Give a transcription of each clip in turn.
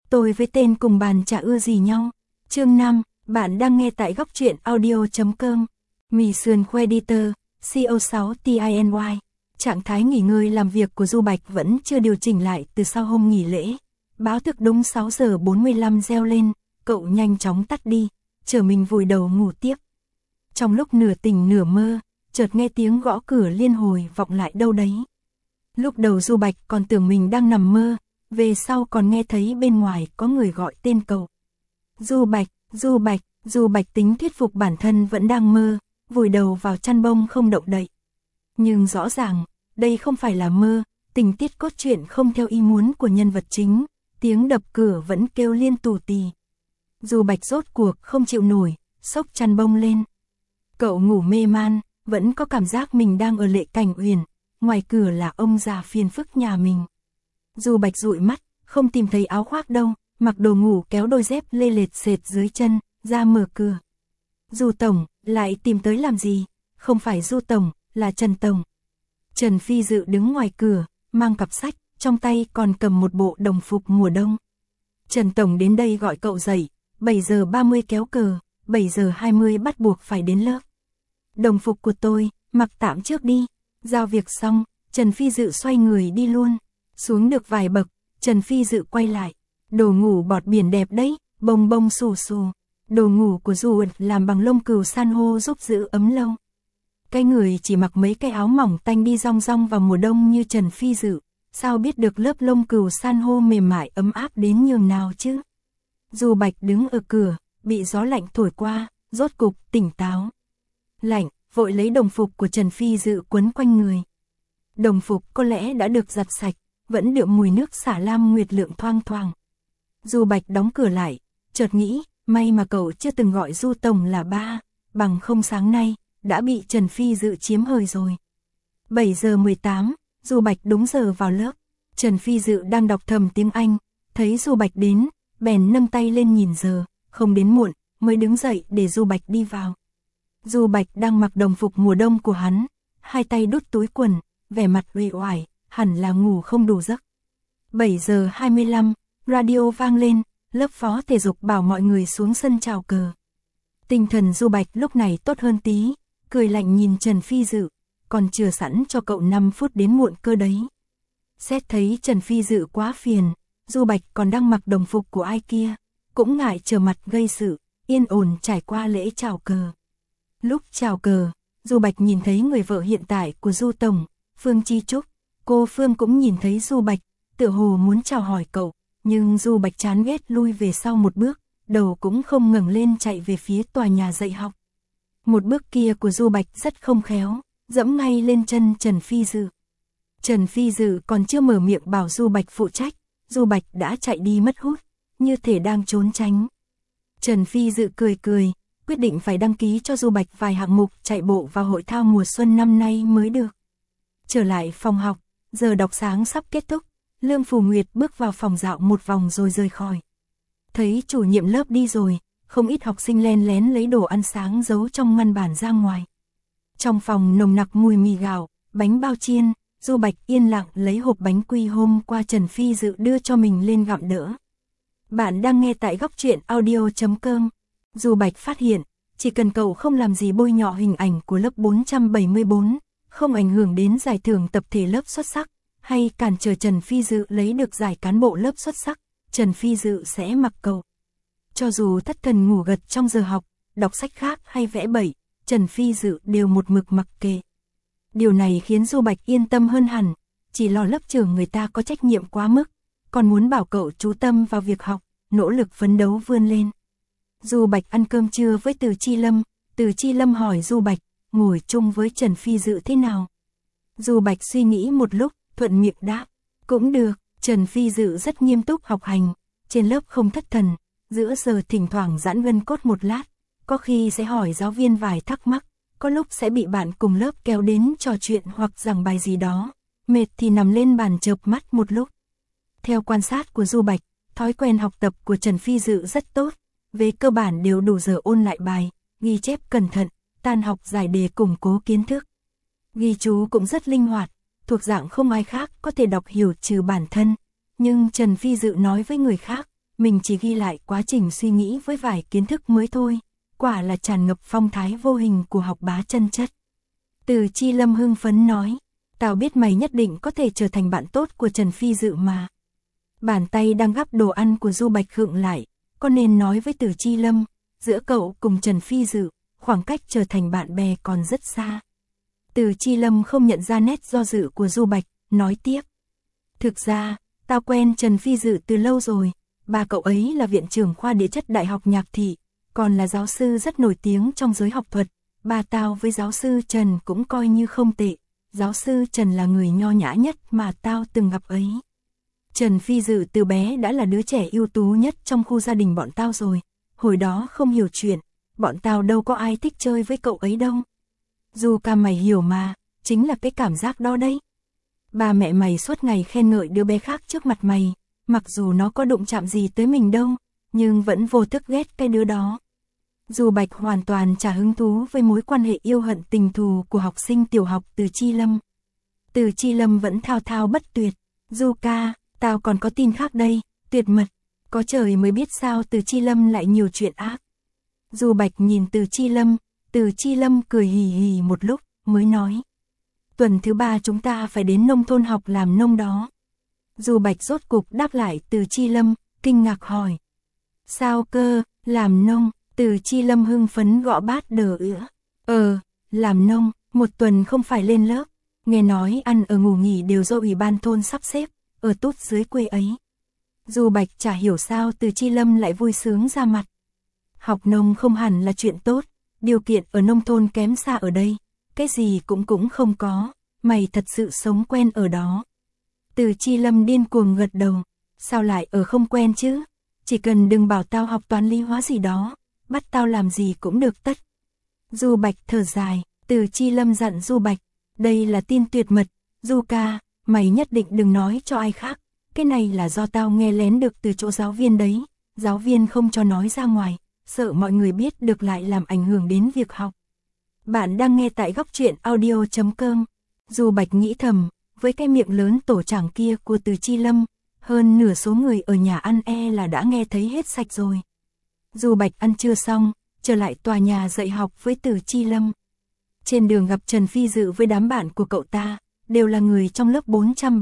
Tôi với tên cùng bàn chả ưa gì nhau. Chương 5, bạn đang nghe tại góc truyện audio.com. Mì sườn khoe editor, CO6TINY. Trạng thái nghỉ ngơi làm việc của Du Bạch vẫn chưa điều chỉnh lại từ sau hôm nghỉ lễ. Báo thức đúng 6 giờ 45 reo lên, cậu nhanh chóng tắt đi, chờ mình vùi đầu ngủ tiếp. Trong lúc nửa tỉnh nửa mơ, chợt nghe tiếng gõ cửa liên hồi vọng lại đâu đấy. Lúc đầu Du Bạch còn tưởng mình đang nằm mơ, về sau còn nghe thấy bên ngoài có người gọi tên cậu. Du Bạch, Du Bạch, Du Bạch tính thuyết phục bản thân vẫn đang mơ, vùi đầu vào chăn bông không động đậy. Nhưng rõ ràng, đây không phải là mơ, tình tiết cốt truyện không theo ý muốn của nhân vật chính, tiếng đập cửa vẫn kêu liên tù tì. Du Bạch rốt cuộc không chịu nổi, xốc chăn bông lên. Cậu ngủ mê man, vẫn có cảm giác mình đang ở Lệ Cảnh Uyển, ngoài cửa là ông già phiền phức nhà mình. Du Bạch dụi mắt, không tìm thấy áo khoác đâu, mặc đồ ngủ kéo đôi dép lê lết sệt dưới chân, ra mở cửa. Du Tổng, lại tìm tới làm gì? Không phải Du Tổng, là Trần Tổng. Trần Phi Dự đứng ngoài cửa, mang cặp sách, trong tay còn cầm một bộ đồng phục mùa đông. Trần Tổng đến đây gọi cậu dậy, 7 giờ 30 kéo cờ, 7 giờ 20 bắt buộc phải đến lớp. Đồng phục của tôi, mặc tạm trước đi. Giao việc xong, Trần Phi Dự xoay người đi luôn. Xuống được vài bậc, Trần Phi Dự quay lại. Đồ ngủ bọt biển đẹp đấy, bông bông xù xù. Đồ ngủ của Du làm bằng lông cừu san hô giúp giữ ấm lâu. Cái người chỉ mặc mấy cái áo mỏng tanh đi rong rong vào mùa đông như Trần Phi Dự, sao biết được lớp lông cừu san hô mềm mại ấm áp đến nhường nào chứ? Du Bạch đứng ở cửa, bị gió lạnh thổi qua, rốt cục tỉnh táo. Lạnh, vội lấy đồng phục của Trần Phi Dự quấn quanh người. Đồng phục có lẽ đã được giặt sạch, vẫn đượm mùi nước xả lam nguyệt lượng thoang thoảng. Du Bạch đóng cửa lại, chợt nghĩ, may mà cậu chưa từng gọi Du Tổng là ba, bằng không sáng nay, đã bị Trần Phi Dự chiếm hời rồi. 7 giờ 18, Du Bạch đúng giờ vào lớp. Trần Phi Dự đang đọc thầm tiếng Anh, thấy Du Bạch đến, bèn nâng tay lên nhìn giờ, không đến muộn, mới đứng dậy để Du Bạch đi vào. Du Bạch đang mặc đồng phục mùa đông của hắn, hai tay đút túi quần, vẻ mặt uể oải, hẳn là ngủ không đủ giấc. 7 giờ 25, radio vang lên, lớp phó thể dục bảo mọi người xuống sân chào cờ. Tinh thần Du Bạch lúc này tốt hơn tí, cười lạnh nhìn Trần Phi Dự, còn chừa sẵn cho cậu 5 phút đến muộn cơ đấy. Xét thấy Trần Phi Dự quá phiền, Du Bạch còn đang mặc đồng phục của ai kia, cũng ngại trở mặt gây sự, yên ổn trải qua lễ chào cờ. Lúc chào cờ, Du Bạch nhìn thấy người vợ hiện tại của Du Tổng, Phương Chi Trúc. Cô Phương cũng nhìn thấy Du Bạch, tựa hồ muốn chào hỏi cậu, nhưng Du Bạch chán ghét lui về sau một bước, đầu cũng không ngẩng lên chạy về phía tòa nhà dạy học. Một bước kia của Du Bạch rất không khéo, dẫm ngay lên chân Trần Phi Dự. Trần Phi Dự còn chưa mở miệng bảo Du Bạch phụ trách, Du Bạch đã chạy đi mất hút, như thể đang trốn tránh. Trần Phi Dự cười cười, quyết định phải đăng ký cho Du Bạch vài hạng mục chạy bộ vào hội thao mùa xuân năm nay mới được. Trở lại phòng học, giờ đọc sáng sắp kết thúc, Lương Phù Nguyệt bước vào phòng dạo một vòng rồi rời khỏi. Thấy chủ nhiệm lớp đi rồi, không ít học sinh len lén lấy đồ ăn sáng giấu trong ngăn bàn ra ngoài. Trong phòng nồng nặc mùi mì gạo, bánh bao chiên, Du Bạch yên lặng lấy hộp bánh quy hôm qua Trần Phi Dự đưa cho mình lên gặm đỡ. Bạn đang nghe tại góc truyện audio.com. Du Bạch phát hiện, chỉ cần cậu không làm gì bôi nhọ hình ảnh của lớp 474, không ảnh hưởng đến giải thưởng tập thể lớp xuất sắc, hay cản trở Trần Phi Dự lấy được giải cán bộ lớp xuất sắc, Trần Phi Dự sẽ mặc cậu. Cho dù thất thần ngủ gật trong giờ học, đọc sách khác hay vẽ bậy, Trần Phi Dự đều một mực mặc kệ. Điều này khiến Du Bạch yên tâm hơn hẳn, chỉ lo lớp trưởng người ta có trách nhiệm quá mức, còn muốn bảo cậu chú tâm vào việc học, nỗ lực phấn đấu vươn lên. Du Bạch ăn cơm trưa với Từ Chi Lâm, Từ Chi Lâm hỏi Du Bạch, ngồi chung với Trần Phi Dự thế nào? Du Bạch suy nghĩ một lúc, thuận miệng đáp, cũng được. Trần Phi Dự rất nghiêm túc học hành, trên lớp không thất thần, giữa giờ thỉnh thoảng giãn gân cốt một lát, có khi sẽ hỏi giáo viên vài thắc mắc, có lúc sẽ bị bạn cùng lớp kéo đến trò chuyện hoặc giảng bài gì đó, mệt thì nằm lên bàn chợp mắt một lúc. Theo quan sát của Du Bạch, thói quen học tập của Trần Phi Dự rất tốt, về cơ bản đều đủ giờ ôn lại bài, ghi chép cẩn thận, tan học giải đề củng cố kiến thức. Ghi chú cũng rất linh hoạt, thuộc dạng không ai khác có thể đọc hiểu trừ bản thân, nhưng Trần Phi Dự nói với người khác, mình chỉ ghi lại quá trình suy nghĩ với vài kiến thức mới thôi, quả là tràn ngập phong thái vô hình của học bá chân chất. Từ Chi Lâm hưng phấn nói, tao biết mày nhất định có thể trở thành bạn tốt của Trần Phi Dự mà. Bàn tay đang gắp đồ ăn của Du Bạch khựng lại, có nên nói với Từ Chi Lâm, giữa cậu cùng Trần Phi Dự, khoảng cách trở thành bạn bè còn rất xa. Từ Chi Lâm không nhận ra nét do dự của Du Bạch, nói tiếp. Thực ra, tao quen Trần Phi Dự từ lâu rồi, ba cậu ấy là viện trưởng khoa địa chất Đại học Nhạc Thị, còn là giáo sư rất nổi tiếng trong giới học thuật. Ba tao với giáo sư Trần cũng coi như không tệ, giáo sư Trần là người nho nhã nhất mà tao từng gặp ấy. Trần Phi Dự từ bé đã là đứa trẻ ưu tú nhất trong khu gia đình bọn tao rồi, hồi đó không hiểu chuyện, bọn tao đâu có ai thích chơi với cậu ấy đâu. Dù ca mày hiểu mà, chính là cái cảm giác đó đấy. Ba mẹ mày suốt ngày khen ngợi đứa bé khác trước mặt mày, mặc dù nó có đụng chạm gì tới mình đâu, nhưng vẫn vô thức ghét cái đứa đó. Du Bạch hoàn toàn chả hứng thú với mối quan hệ yêu hận tình thù của học sinh tiểu học Từ Chi Lâm. Từ Chi Lâm vẫn thao thao bất tuyệt. Du ca, tao còn có tin khác đây, tuyệt mật. Có trời mới biết sao Từ Chi Lâm lại nhiều chuyện ác. Du Bạch nhìn Từ Chi Lâm cười hì hì một lúc, mới nói. Tuần thứ 3 chúng ta phải đến nông thôn học làm nông đó. Du Bạch rốt cục đáp lại Từ Chi Lâm, kinh ngạc hỏi. Sao cơ, làm nông? Từ Chi Lâm hưng phấn gõ bát đờ ữa. Làm nông, một tuần không phải lên lớp. Nghe nói ăn ở ngủ nghỉ đều do ủy ban thôn sắp xếp, ở tút dưới quê ấy. Du Bạch chả hiểu sao Từ Chi Lâm lại vui sướng ra mặt. Học nông không hẳn là chuyện tốt, điều kiện ở nông thôn kém xa ở đây, cái gì cũng không có, mày thật sự sống quen ở đó. Từ Chi Lâm điên cuồng gật đầu, sao lại ở không quen chứ, chỉ cần đừng bảo tao học toán lý hóa gì đó, bắt tao làm gì cũng được tất. Du Bạch thở dài, Từ Chi Lâm dặn Du Bạch, đây là tin tuyệt mật, Du ca, mày nhất định đừng nói cho ai khác, cái này là do tao nghe lén được từ chỗ giáo viên đấy, giáo viên không cho nói ra ngoài, sợ mọi người biết được lại làm ảnh hưởng đến việc học. Bạn đang nghe tại Góc Truyện Audio.com. Du Bạch nghĩ thầm, với cái miệng lớn tổ chảng kia của Từ Chi Lâm, hơn nửa số người ở nhà ăn là đã nghe thấy hết sạch rồi. Du Bạch ăn trưa xong, trở lại tòa nhà dạy học với Từ Chi Lâm. Trên đường gặp Trần Phi Dự với đám bạn của cậu ta, đều là người trong lớp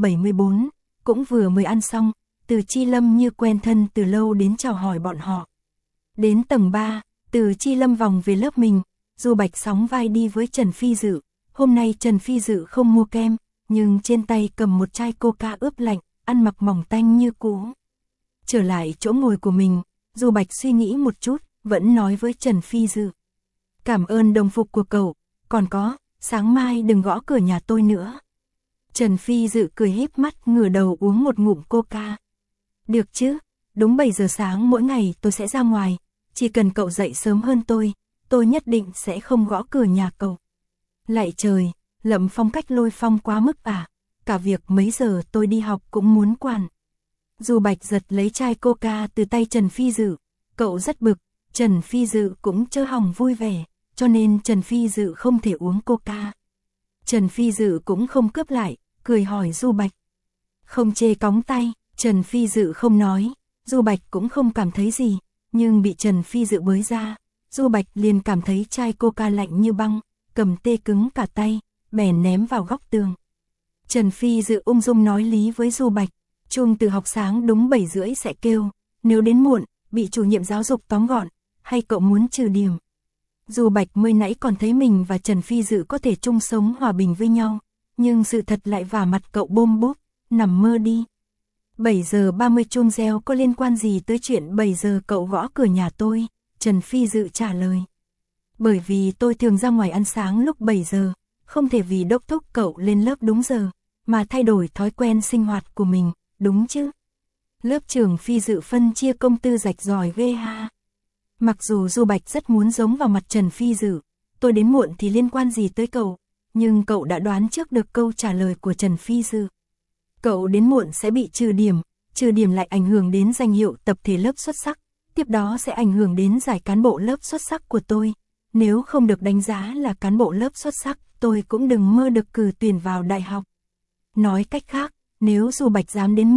474, cũng vừa mới ăn xong, Từ Chi Lâm như quen thân từ lâu đến chào hỏi bọn họ. Đến tầng 3, Từ Chi Lâm vòng về lớp mình, Du Bạch sóng vai đi với Trần Phi Dự. Hôm nay Trần Phi Dự không mua kem, nhưng trên tay cầm một chai coca ướp lạnh, ăn mặc mỏng tanh như cũ. Trở lại chỗ ngồi của mình, Du Bạch suy nghĩ một chút, vẫn nói với Trần Phi Dự. Cảm ơn đồng phục của cậu, còn có, sáng mai đừng gõ cửa nhà tôi nữa. Trần Phi Dự cười híp mắt ngửa đầu uống một ngụm coca. Được chứ, đúng 7 giờ sáng mỗi ngày tôi sẽ ra ngoài, chỉ cần cậu dậy sớm hơn tôi nhất định sẽ không gõ cửa nhà cậu. Lạy trời, Lâm Phong cách Lôi Phong quá mức à, cả việc mấy giờ tôi đi học cũng muốn quản. Du Bạch giật lấy chai coca từ tay Trần Phi Dự, cậu rất bực, Trần Phi Dự cũng chơ hỏng vui vẻ, cho nên Trần Phi Dự không thể uống coca. Trần Phi Dự cũng không cướp lại, cười hỏi Du Bạch. Không chê cóng tay, Trần Phi Dự không nói, Du Bạch cũng không cảm thấy gì, nhưng bị Trần Phi Dự bới ra, Du Bạch liền cảm thấy chai coca lạnh như băng, cầm tê cứng cả tay, bèn ném vào góc tường. Trần Phi Dự ung dung nói lý với Du Bạch, chuông từ học sáng đúng 7 rưỡi sẽ kêu, nếu đến muộn, bị chủ nhiệm giáo dục tóm gọn, hay cậu muốn trừ điểm. Du Bạch mới nãy còn thấy mình và Trần Phi Dự có thể chung sống hòa bình với nhau, nhưng sự thật lại vả mặt cậu bôm bốp, nằm mơ đi. 7 giờ 30 chuông reo có liên quan gì tới chuyện 7 giờ cậu gõ cửa nhà tôi? Trần Phi Dự trả lời. Bởi vì tôi thường ra ngoài ăn sáng lúc 7 giờ, không thể vì đốc thúc cậu lên lớp đúng giờ, mà thay đổi thói quen sinh hoạt của mình, đúng chứ? Lớp trưởng Phi Dự phân chia công tư rạch ròi ghê ha. Mặc dù Du Bạch rất muốn giống vào mặt Trần Phi Dự, tôi đến muộn thì liên quan gì tới cậu, nhưng cậu đã đoán trước được câu trả lời của Trần Phi Dự. Cậu đến muộn sẽ bị trừ điểm lại ảnh hưởng đến danh hiệu tập thể lớp xuất sắc, tiếp đó sẽ ảnh hưởng đến giải cán bộ lớp xuất sắc của tôi. Nếu không được đánh giá là cán bộ lớp xuất sắc, tôi cũng đừng mơ được cử tuyển vào đại học. Nói cách khác, nếu Du Bạch dám đến muộn,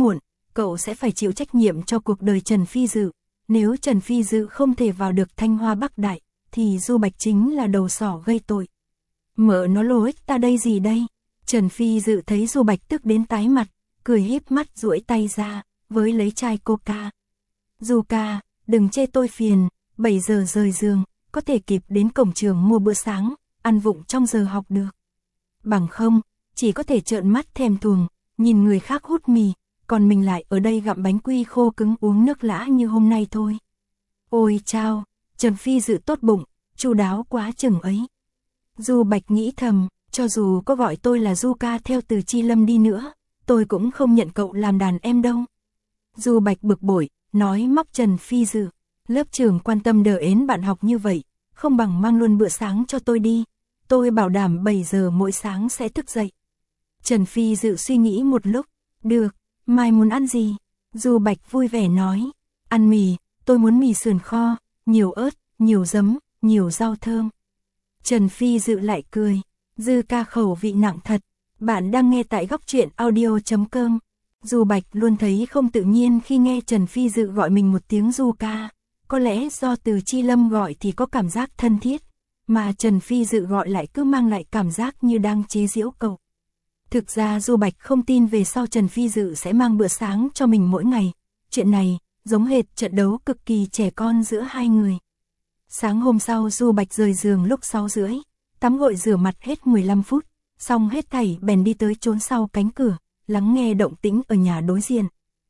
cậu sẽ phải chịu trách nhiệm cho cuộc đời Trần Phi Dự. Nếu Trần Phi Dự không thể vào được Thanh Hoa Bắc Đại, thì Du Bạch chính là đầu sỏ gây tội. Mợ nó lối ta đây gì đây? Trần Phi Dự thấy Du Bạch tức đến tái mặt, cười híp mắt duỗi tay ra, với lấy chai coca. Du ca, đừng chê tôi phiền, 7 giờ rời giường, có thể kịp đến cổng trường mua bữa sáng, ăn vụng trong giờ học được. Bằng không, chỉ có thể trợn mắt thèm thuồng, nhìn người khác hút mì, còn mình lại ở đây gặm bánh quy khô cứng uống nước lã như hôm nay thôi. Ôi chao, Trần Phi Dự tốt bụng, chu đáo quá chừng ấy. Du Bạch nghĩ thầm, cho dù có gọi tôi là Du ca theo từ Chi Lâm đi nữa, tôi cũng không nhận cậu làm đàn em đâu. Du Bạch bực bội, nói móc Trần Phi Dự, lớp trưởng quan tâm đờ ến bạn học như vậy, không bằng mang luôn bữa sáng cho tôi đi, tôi bảo đảm 7 giờ mỗi sáng sẽ thức dậy. Trần Phi Dự suy nghĩ một lúc, được, mai muốn ăn gì? Du Bạch vui vẻ nói, ăn mì, tôi muốn mì sườn kho, nhiều ớt, nhiều giấm, nhiều rau thơm. Trần Phi Dự lại cười, Dư ca khẩu vị nặng thật, bạn đang nghe tại góc truyện audio.com. Du Bạch luôn thấy không tự nhiên khi nghe Trần Phi Dự gọi mình một tiếng Du ca, có lẽ do từ Chi Lâm gọi thì có cảm giác thân thiết, mà Trần Phi Dự gọi lại cứ mang lại cảm giác như đang chế giễu cậu. Thực ra Du Bạch không tin về sau Trần Phi Dự sẽ mang bữa sáng cho mình mỗi ngày, chuyện này giống hệt trận đấu cực kỳ trẻ con giữa hai người. Sáng hôm sau Du Bạch rời giường lúc 6:30, tắm gội rửa mặt hết 15 phút, xong hết thảy bèn đi tới trốn sau cánh cửa, lắng nghe động tĩnh ở nhà đối diện.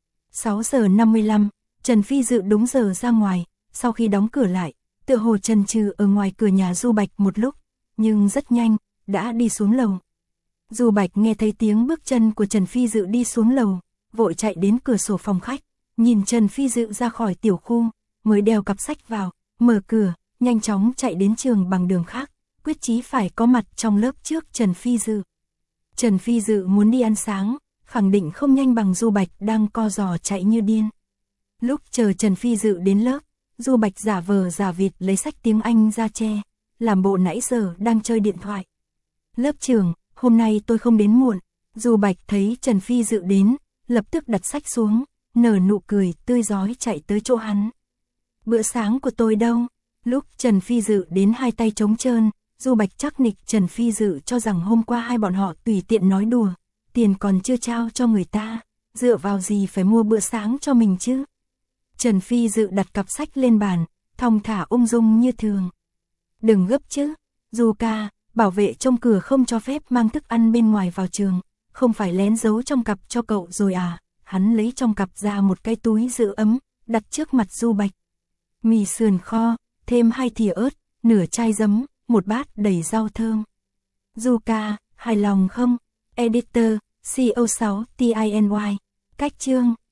6:55, Trần Phi Dự đúng giờ ra ngoài, sau khi đóng cửa lại, tựa hồ chần chừ ở ngoài cửa nhà Du Bạch một lúc, nhưng rất nhanh, đã đi xuống lầu. Du Bạch nghe thấy tiếng bước chân của Trần Phi Dự đi xuống lầu, vội chạy đến cửa sổ phòng khách, nhìn Trần Phi Dự ra khỏi tiểu khu, mới đeo cặp sách vào, mở cửa, nhanh chóng chạy đến trường bằng đường khác, quyết chí phải có mặt trong lớp trước Trần Phi Dự. Trần Phi Dự muốn đi ăn sáng, khẳng định không nhanh bằng Du Bạch đang co giò chạy như điên. Lúc chờ Trần Phi Dự đến lớp, Du Bạch giả vờ giả vịt lấy sách tiếng Anh ra che, làm bộ nãy giờ đang chơi điện thoại. Lớp trưởng, hôm nay tôi không đến muộn. Du Bạch thấy Trần Phi Dự đến, lập tức đặt sách xuống, nở nụ cười tươi rói chạy tới chỗ hắn. Bữa sáng của tôi đâu? Lúc Trần Phi Dự đến hai tay trống trơn, Du Bạch chắc nịch Trần Phi Dự cho rằng hôm qua hai bọn họ tùy tiện nói đùa, tiền còn chưa trao cho người ta, dựa vào gì phải mua bữa sáng cho mình chứ? Trần Phi Dự đặt cặp sách lên bàn, thong thả ung dung như thường. Đừng gấp chứ, Du ca, bảo vệ trong cửa không cho phép mang thức ăn bên ngoài vào trường, không phải lén giấu trong cặp cho cậu rồi à? Hắn lấy trong cặp ra một cái túi giữ ấm, đặt trước mặt Du Bạch. Mì sườn kho, thêm 2 thìa ớt, nửa chai giấm, một bát đầy rau thơm. Du ca, hài lòng không? Editor, CO6 TINY. Cách chương